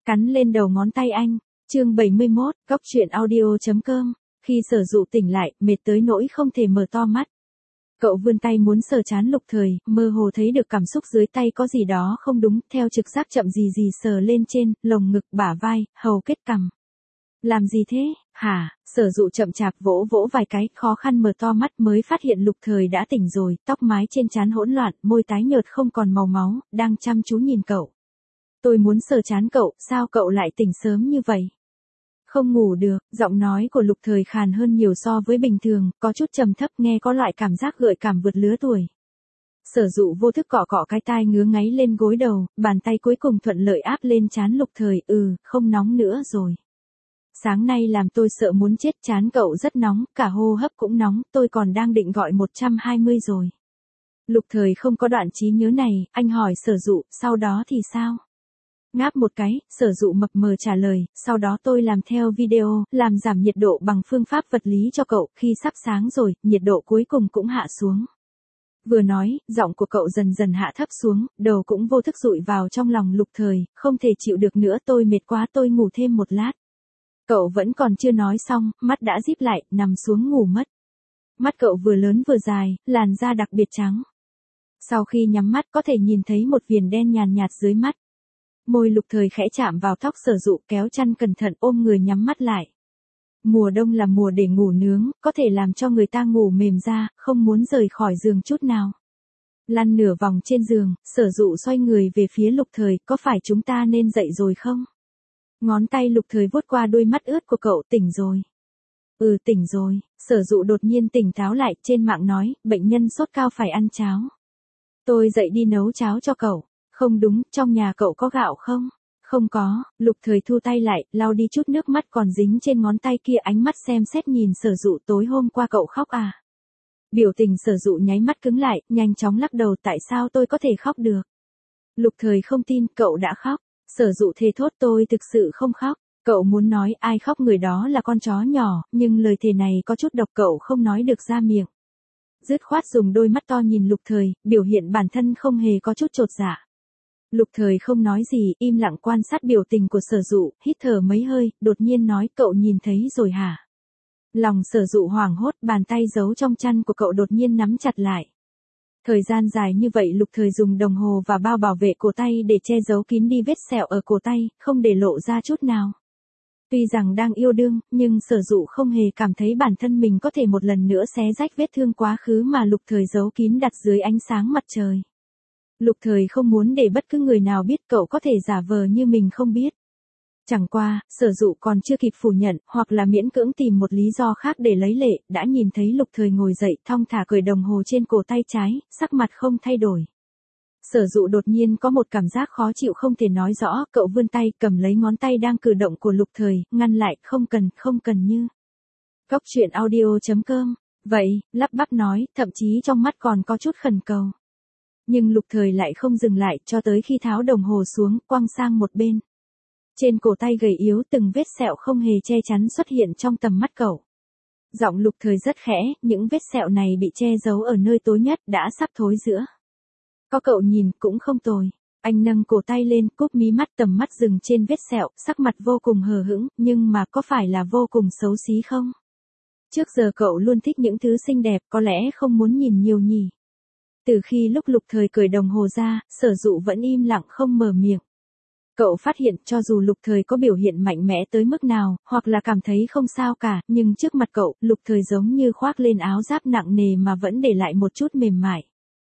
Cắn lên đầu ngón tay anh. Chương 71, Góc truyện audio.com. Khi Sở Dụ tỉnh lại, mệt tới nỗi không thể mở to mắt. Cậu vươn tay muốn sờ trán Lục Thời, mơ hồ thấy được cảm xúc dưới tay có gì đó không đúng, theo trực giác chậm gì gì sờ lên trên, lồng ngực, bả vai, hầu kết cằm. Làm gì thế, hả? Sở Dụ chậm chạp vỗ vỗ vài cái, khó khăn mở to mắt mới phát hiện Lục Thời đã tỉnh rồi, tóc mái trên trán hỗn loạn, môi tái nhợt không còn màu máu, đang chăm chú nhìn cậu. Tôi muốn sờ trán cậu, sao cậu lại tỉnh sớm như vậy? Không ngủ được, giọng nói của Lục Thời khàn hơn nhiều so với bình thường, có chút trầm thấp nghe có loại cảm giác gợi cảm vượt lứa tuổi. Sở Dụ vô thức cọ cọ cái tai ngứa ngáy lên gối đầu, bàn tay cuối cùng thuận lợi áp lên trán Lục Thời, không nóng nữa rồi. Sáng nay làm tôi sợ muốn chết, trán cậu rất nóng, cả hô hấp cũng nóng, tôi còn đang định gọi 120 rồi. Lục Thời không có đoạn trí nhớ này, anh hỏi Sở Dụ, sau đó thì sao? Ngáp một cái, Sở Dụ mập mờ trả lời, sau đó tôi làm theo video, làm giảm nhiệt độ bằng phương pháp vật lý cho cậu, khi sắp sáng rồi, nhiệt độ cuối cùng cũng hạ xuống. Vừa nói, giọng của cậu dần dần hạ thấp xuống, đầu cũng vô thức dụi vào trong lòng Lục Thời, không thể chịu được nữa, tôi mệt quá, tôi ngủ thêm một lát. Cậu vẫn còn chưa nói xong, mắt đã díp lại, nằm xuống ngủ mất. Mắt cậu vừa lớn vừa dài, làn da đặc biệt trắng. Sau khi nhắm mắt có thể nhìn thấy một viền đen nhàn nhạt dưới mắt. Môi Lục Thời khẽ chạm vào tóc Sở Dụ, kéo chăn cẩn thận ôm người nhắm mắt lại. Mùa đông là mùa để ngủ nướng, có thể làm cho người ta ngủ mềm ra, không muốn rời khỏi giường chút nào. Lăn nửa vòng trên giường, Sở Dụ xoay người về phía Lục Thời, có phải chúng ta nên dậy rồi không? Ngón tay Lục Thời vuốt qua đôi mắt ướt của cậu, tỉnh rồi. Tỉnh rồi, Sở Dụ đột nhiên tỉnh táo lại, trên mạng nói, bệnh nhân sốt cao phải ăn cháo. Tôi dậy đi nấu cháo cho cậu. Không đúng, trong nhà cậu có gạo không? Không có, Lục Thời thu tay lại, lau đi chút nước mắt còn dính trên ngón tay kia, ánh mắt xem xét nhìn Sở Dụ, tối hôm qua cậu khóc à? Biểu tình Sở Dụ nháy mắt cứng lại, nhanh chóng lắc đầu, tại sao tôi có thể khóc được? Lục Thời không tin, cậu đã khóc. Sở Dụ thề thốt, tôi thực sự không khóc. Cậu muốn nói ai khóc người đó là con chó nhỏ, nhưng lời thề này có chút độc, cậu không nói được ra miệng. Dứt khoát dùng đôi mắt to nhìn Lục Thời, biểu hiện bản thân không hề có chút chột dạ. Lục Thời không nói gì, im lặng quan sát biểu tình của Sở Dụ, hít thở mấy hơi, đột nhiên nói, cậu nhìn thấy rồi hả? Lòng Sở Dụ hoảng hốt, bàn tay giấu trong chăn của cậu đột nhiên nắm chặt lại. Thời gian dài như vậy Lục Thời dùng đồng hồ và bao bảo vệ cổ tay để che giấu kín đi vết sẹo ở cổ tay, không để lộ ra chút nào. Tuy rằng đang yêu đương, nhưng Sở Dụ không hề cảm thấy bản thân mình có thể một lần nữa xé rách vết thương quá khứ mà Lục Thời giấu kín đặt dưới ánh sáng mặt trời. Lục Thời không muốn để bất cứ người nào biết, cậu có thể giả vờ như mình không biết. Chẳng qua, Sở Dụ còn chưa kịp phủ nhận, hoặc là miễn cưỡng tìm một lý do khác để lấy lệ, đã nhìn thấy Lục Thời ngồi dậy, thong thả cởi đồng hồ trên cổ tay trái, sắc mặt không thay đổi. Sở Dụ đột nhiên có một cảm giác khó chịu không thể nói rõ, cậu vươn tay, cầm lấy ngón tay đang cử động của Lục Thời, ngăn lại, không cần như. Góc truyện audio.com. Vậy, lắp bắp nói, thậm chí trong mắt còn có chút khẩn cầu. Nhưng Lục Thời lại không dừng lại, cho tới khi tháo đồng hồ xuống, quăng sang một bên. Trên cổ tay gầy yếu từng vết sẹo không hề che chắn xuất hiện trong tầm mắt cậu. Giọng Lục Thời rất khẽ, những vết sẹo này bị che giấu ở nơi tối nhất, đã sắp thối rữa. Có cậu nhìn, cũng không tồi. Anh nâng cổ tay lên, cúp mí mắt, tầm mắt dừng trên vết sẹo, sắc mặt vô cùng hờ hững, nhưng mà có phải là vô cùng xấu xí không? Trước giờ cậu luôn thích những thứ xinh đẹp, có lẽ không muốn nhìn nhiều nhỉ? Từ khi lúc Lục Thời cởi đồng hồ ra, Sở Dụ vẫn im lặng không mở miệng. Cậu phát hiện cho dù Lục Thời có biểu hiện mạnh mẽ tới mức nào, hoặc là cảm thấy không sao cả, nhưng trước mặt cậu, Lục Thời giống như khoác lên áo giáp nặng nề mà vẫn để lại một chút mềm mại.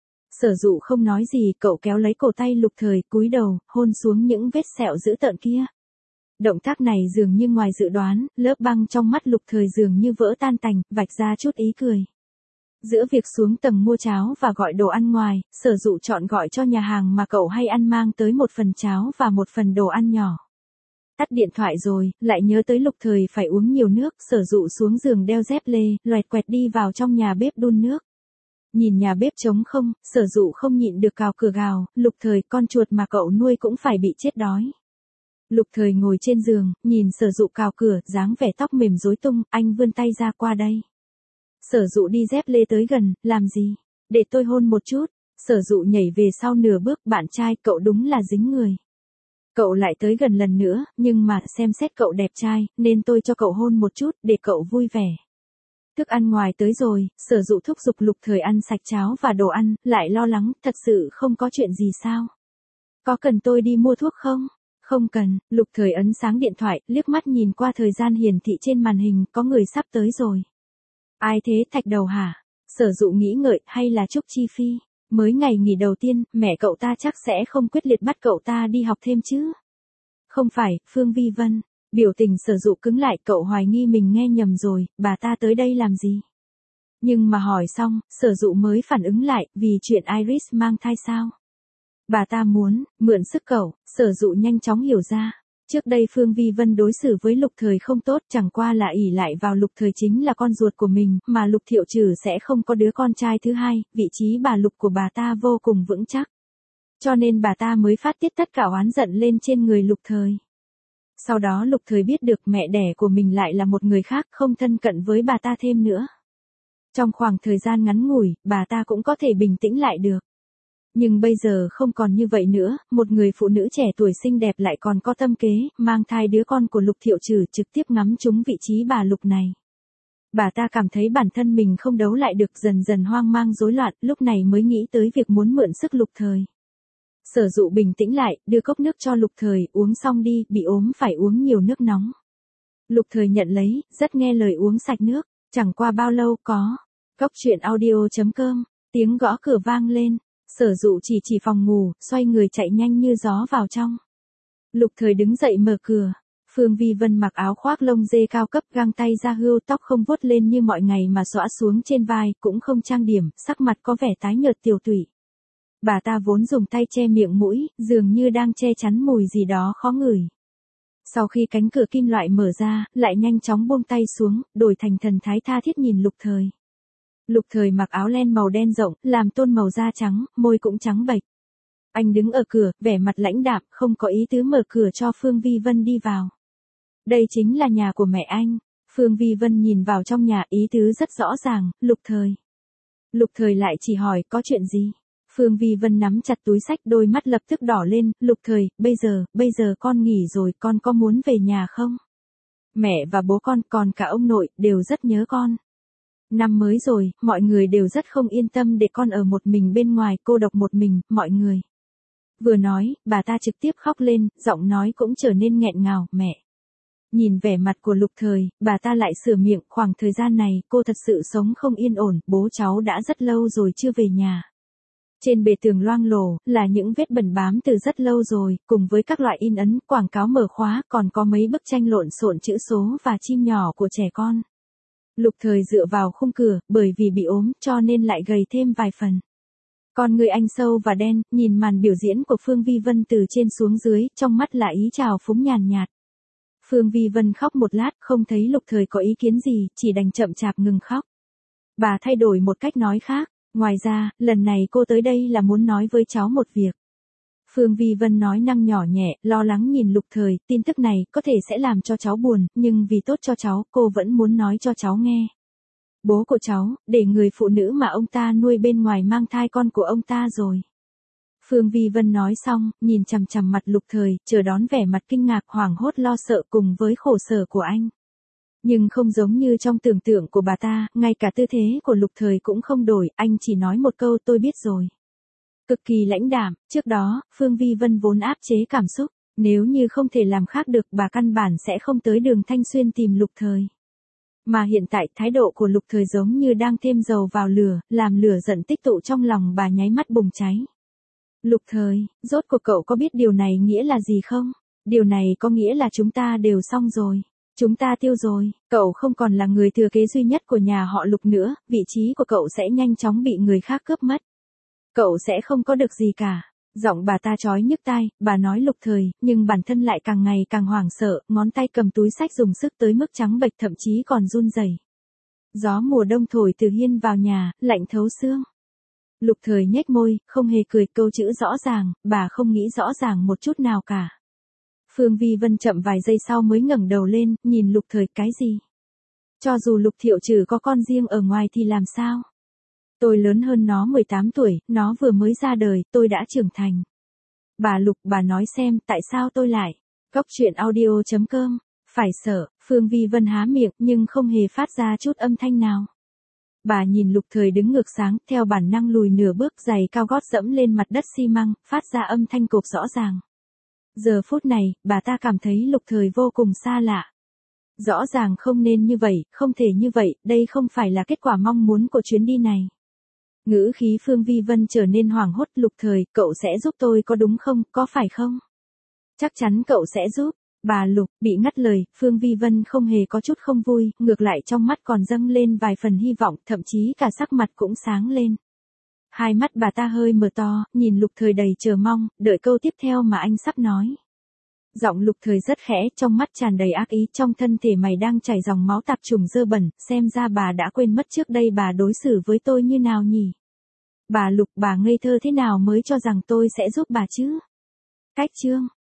Sở Dụ không nói gì, cậu kéo lấy cổ tay Lục Thời, cúi đầu, hôn xuống những vết sẹo dữ tợn kia. Động tác này dường như ngoài dự đoán, lớp băng trong mắt Lục Thời dường như vỡ tan tành, vạch ra chút ý cười. Giữa việc xuống tầng mua cháo và gọi đồ ăn ngoài, Sở Dụ chọn gọi cho nhà hàng mà cậu hay ăn mang tới một phần cháo và một phần đồ ăn nhỏ. Tắt điện thoại rồi, lại nhớ tới Lục Thời phải uống nhiều nước, Sở Dụ xuống giường đeo dép lê, loẹt quẹt đi vào trong nhà bếp đun nước. Nhìn nhà bếp trống không, Sở Dụ không nhịn được cào cửa gào, Lục Thời, con chuột mà cậu nuôi cũng phải bị chết đói. Lục Thời ngồi trên giường, nhìn Sở Dụ cào cửa, dáng vẻ tóc mềm rối tung, anh vươn tay ra, qua đây. Sở Dụ đi dép lê tới gần, làm gì? Để tôi hôn một chút. Sở Dụ nhảy về sau nửa bước, bạn trai, cậu đúng là dính người. Cậu lại tới gần lần nữa, nhưng mà xem xét cậu đẹp trai, nên tôi cho cậu hôn một chút, để cậu vui vẻ. Thức ăn ngoài tới rồi, Sở Dụ thúc giục Lục Thời ăn sạch cháo và đồ ăn, lại lo lắng, thật sự không có chuyện gì sao? Có cần tôi đi mua thuốc không? Không cần, Lục Thời ấn sáng điện thoại, liếc mắt nhìn qua thời gian hiển thị trên màn hình, có người sắp tới rồi. Ai thế, Thạch Đầu hả? Sở Dụ nghĩ ngợi, hay là Trúc Chi Phi? Mới ngày nghỉ đầu tiên, mẹ cậu ta chắc sẽ không quyết liệt bắt cậu ta đi học thêm chứ? Không phải, Phương Vi Vân. Biểu tình Sở Dụ cứng lại, cậu hoài nghi mình nghe nhầm rồi, bà ta tới đây làm gì? Nhưng mà hỏi xong, Sở Dụ mới phản ứng lại, vì chuyện Iris mang thai sao? Bà ta muốn mượn sức cậu. Sở Dụ nhanh chóng hiểu ra. Trước đây Phương Vi Vân đối xử với Lục Thời không tốt, chẳng qua là ỷ lại vào Lục Thời chính là con ruột của mình, mà Lục Thiệu Trừ sẽ không có đứa con trai thứ hai, vị trí bà Lục của bà ta vô cùng vững chắc. Cho nên bà ta mới phát tiết tất cả oán giận lên trên người Lục Thời. Sau đó Lục Thời biết được mẹ đẻ của mình lại là một người khác, không thân cận với bà ta thêm nữa. Trong khoảng thời gian ngắn ngủi, bà ta cũng có thể bình tĩnh lại được. Nhưng bây giờ không còn như vậy nữa, một người phụ nữ trẻ tuổi xinh đẹp lại còn có tâm kế, mang thai đứa con của Lục Thiệu Trừ, trực tiếp ngắm trúng vị trí bà Lục này. Bà ta cảm thấy bản thân mình không đấu lại được, dần dần hoang mang rối loạn, lúc này mới nghĩ tới việc muốn mượn sức Lục Thời. Sở Dụ bình tĩnh lại, đưa cốc nước cho Lục Thời, uống xong đi, bị ốm phải uống nhiều nước nóng. Lục Thời nhận lấy, rất nghe lời uống sạch nước, chẳng qua bao lâu có. Cốc truyện audio.com, tiếng gõ cửa vang lên. Sở Dụ chỉ phòng ngủ, xoay người chạy nhanh như gió vào trong. Lục Thời đứng dậy mở cửa. Phương Vi Vân mặc áo khoác lông dê cao cấp, găng tay da hươu, tóc không vuốt lên như mọi ngày mà xõa xuống trên vai, cũng không trang điểm, sắc mặt có vẻ tái nhợt tiều tụy. Bà ta vốn dùng tay che miệng mũi, dường như đang che chắn mùi gì đó khó ngửi. Sau khi cánh cửa kim loại mở ra, lại nhanh chóng buông tay xuống, đổi thành thần thái tha thiết nhìn Lục Thời. Lục Thời mặc áo len màu đen rộng, làm tôn màu da trắng, môi cũng trắng bệch. Anh đứng ở cửa, vẻ mặt lãnh đạm, không có ý tứ mở cửa cho Phương Vi Vân đi vào. Đây chính là nhà của mẹ anh. Phương Vi Vân nhìn vào trong nhà, ý tứ rất rõ ràng, Lục Thời. Lục Thời lại chỉ hỏi, có chuyện gì? Phương Vi Vân nắm chặt túi xách, đôi mắt lập tức đỏ lên, Lục Thời, bây giờ con nghỉ rồi, con có muốn về nhà không? Mẹ và bố con, còn cả ông nội, đều rất nhớ con. Năm mới rồi, mọi người đều rất không yên tâm để con ở một mình bên ngoài, cô độc một mình, mọi người. Vừa nói, bà ta trực tiếp khóc lên, giọng nói cũng trở nên nghẹn ngào, mẹ. Nhìn vẻ mặt của Lục Thời, bà ta lại sửa miệng, khoảng thời gian này, cô thật sự sống không yên ổn, bố cháu đã rất lâu rồi chưa về nhà. Trên bề tường loang lổ, là những vết bẩn bám từ rất lâu rồi, cùng với các loại in ấn, quảng cáo mở khóa, còn có mấy bức tranh lộn xộn chữ số và chim nhỏ của trẻ con. Lục Thời dựa vào khung cửa, bởi vì bị ốm, cho nên lại gầy thêm vài phần. Con người anh sâu và đen, nhìn màn biểu diễn của Phương Vi Vân từ trên xuống dưới, trong mắt là ý trào phúng nhàn nhạt. Phương Vi Vân khóc một lát, không thấy Lục Thời có ý kiến gì, chỉ đành chậm chạp ngừng khóc. Bà thay đổi một cách nói khác, ngoài ra, lần này cô tới đây là muốn nói với cháu một việc. Phương Vi Vân nói năng nhỏ nhẹ, lo lắng nhìn Lục Thời, tin tức này có thể sẽ làm cho cháu buồn, nhưng vì tốt cho cháu, cô vẫn muốn nói cho cháu nghe. Bố của cháu, để người phụ nữ mà ông ta nuôi bên ngoài mang thai con của ông ta rồi. Phương Vi Vân nói xong, nhìn chằm chằm mặt Lục Thời, chờ đón vẻ mặt kinh ngạc, hoảng hốt, lo sợ cùng với khổ sở của anh. Nhưng không giống như trong tưởng tượng của bà ta, ngay cả tư thế của Lục Thời cũng không đổi, anh chỉ nói một câu, tôi biết rồi. Cực kỳ lãnh đạm, trước đó, Phương Vi Vân vốn áp chế cảm xúc, nếu như không thể làm khác được, bà căn bản sẽ không tới đường Thanh Xuyên tìm Lục Thời. Mà hiện tại, thái độ của Lục Thời giống như đang thêm dầu vào lửa, làm lửa giận tích tụ trong lòng bà nháy mắt bùng cháy. Lục Thời, rốt cuộc cậu có biết điều này nghĩa là gì không? Điều này có nghĩa là chúng ta đều xong rồi. Chúng ta tiêu rồi, cậu không còn là người thừa kế duy nhất của nhà họ Lục nữa, vị trí của cậu sẽ nhanh chóng bị người khác cướp mất. Cậu sẽ không có được gì cả. Giọng bà ta chói nhức tai, bà nói Lục Thời, nhưng bản thân lại càng ngày càng hoảng sợ, ngón tay cầm túi xách dùng sức tới mức trắng bệch, thậm chí còn run rẩy. Gió mùa đông thổi từ hiên vào nhà, lạnh thấu xương. Lục Thời nhếch môi, không hề cười, câu chữ rõ ràng, bà không nghĩ rõ ràng một chút nào cả. Phương Vi Vân chậm vài giây sau mới ngẩng đầu lên, nhìn Lục Thời, cái gì? Cho dù Lục Thiệu Trừ có con riêng ở ngoài thì làm sao? Tôi lớn hơn nó 18 tuổi, nó vừa mới ra đời, tôi đã trưởng thành. Bà Lục, bà nói xem tại sao tôi lại. Cóc truyện audio.com. Phải sợ, Phương Vi Vân há miệng nhưng không hề phát ra chút âm thanh nào. Bà nhìn Lục Thời đứng ngược sáng, theo bản năng lùi nửa bước, giày cao gót dẫm lên mặt đất xi măng, phát ra âm thanh cộp rõ ràng. Giờ phút này, bà ta cảm thấy Lục Thời vô cùng xa lạ. Rõ ràng không nên như vậy, không thể như vậy, đây không phải là kết quả mong muốn của chuyến đi này. Ngữ khí Phương Vi Vân trở nên hoảng hốt. Lục Thời, cậu sẽ giúp tôi có đúng không, có phải không? Chắc chắn cậu sẽ giúp. Bà Lục, bị ngắt lời, Phương Vi Vân không hề có chút không vui, ngược lại trong mắt còn dâng lên vài phần hy vọng, thậm chí cả sắc mặt cũng sáng lên. Hai mắt bà ta hơi mở to, nhìn Lục Thời đầy chờ mong, đợi câu tiếp theo mà anh sắp nói. Giọng Lục Thời rất khẽ, trong mắt tràn đầy ác ý, trong thân thể mày đang chảy dòng máu tạp trùng dơ bẩn, xem ra bà đã quên mất trước đây bà đối xử với tôi như nào nhỉ? Bà Lục, bà ngây thơ thế nào mới cho rằng tôi sẽ giúp bà chứ? Cách chương